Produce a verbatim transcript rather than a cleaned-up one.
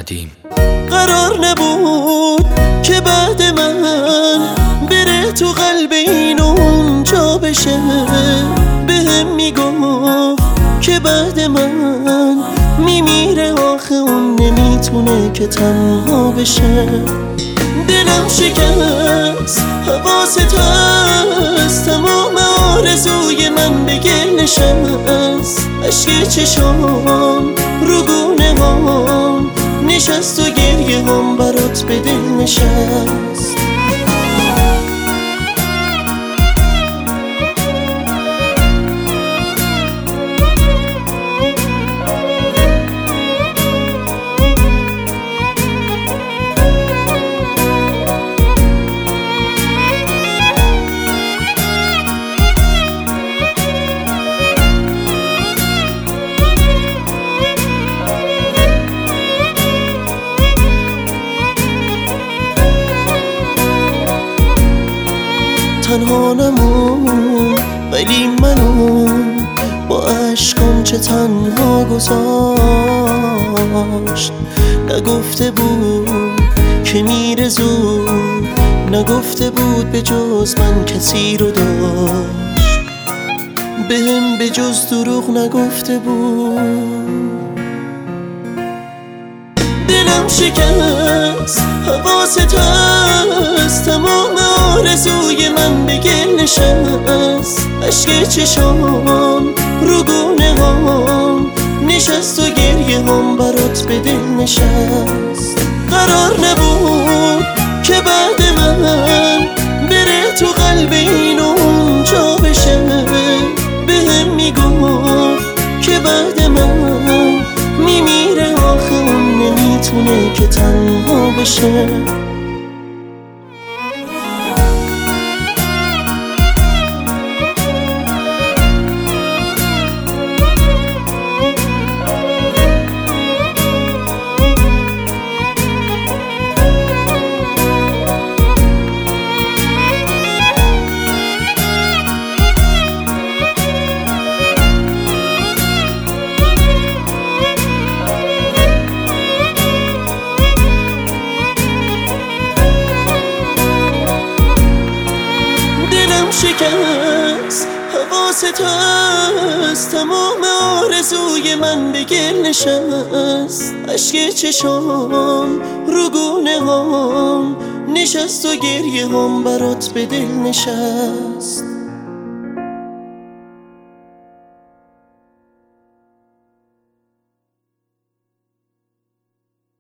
ندیم. قرار نبود که بعد من بره تو قلب این اونجا بشه، بهم میگفت که بعد من میمیره، آخه اون نمیتونه که تنها بشه. دلم شکست، حواست هست، تمام آرزوی من به گل نشست. عشق چشام رو گونه هم نشست و گریه هم برات به دل نشست. تنها نمون ولی منو با عشقام چه تنها گذاشت. نگفته بود که میره زود، نگفته بود به جز من کسی رو داشت، بهم به جز دروغ نگفته بود. دلم شکست، حواست هست، تمام آرزوی من به گل نشست. عشق چشام رو گونه هم نشست و گریه هم برات به دل نشست. قرار نبود که بعد من بره تو قلب این اونجا بشه، بهم میگفت که بعد من میمیره، آخه اون نمیتونه که تنها بشه. شکست، حواست هست، تمام آرزوی من به گل نشست. عشق چشام رو گونه هم نشست و گریه هم برات به دل نشست.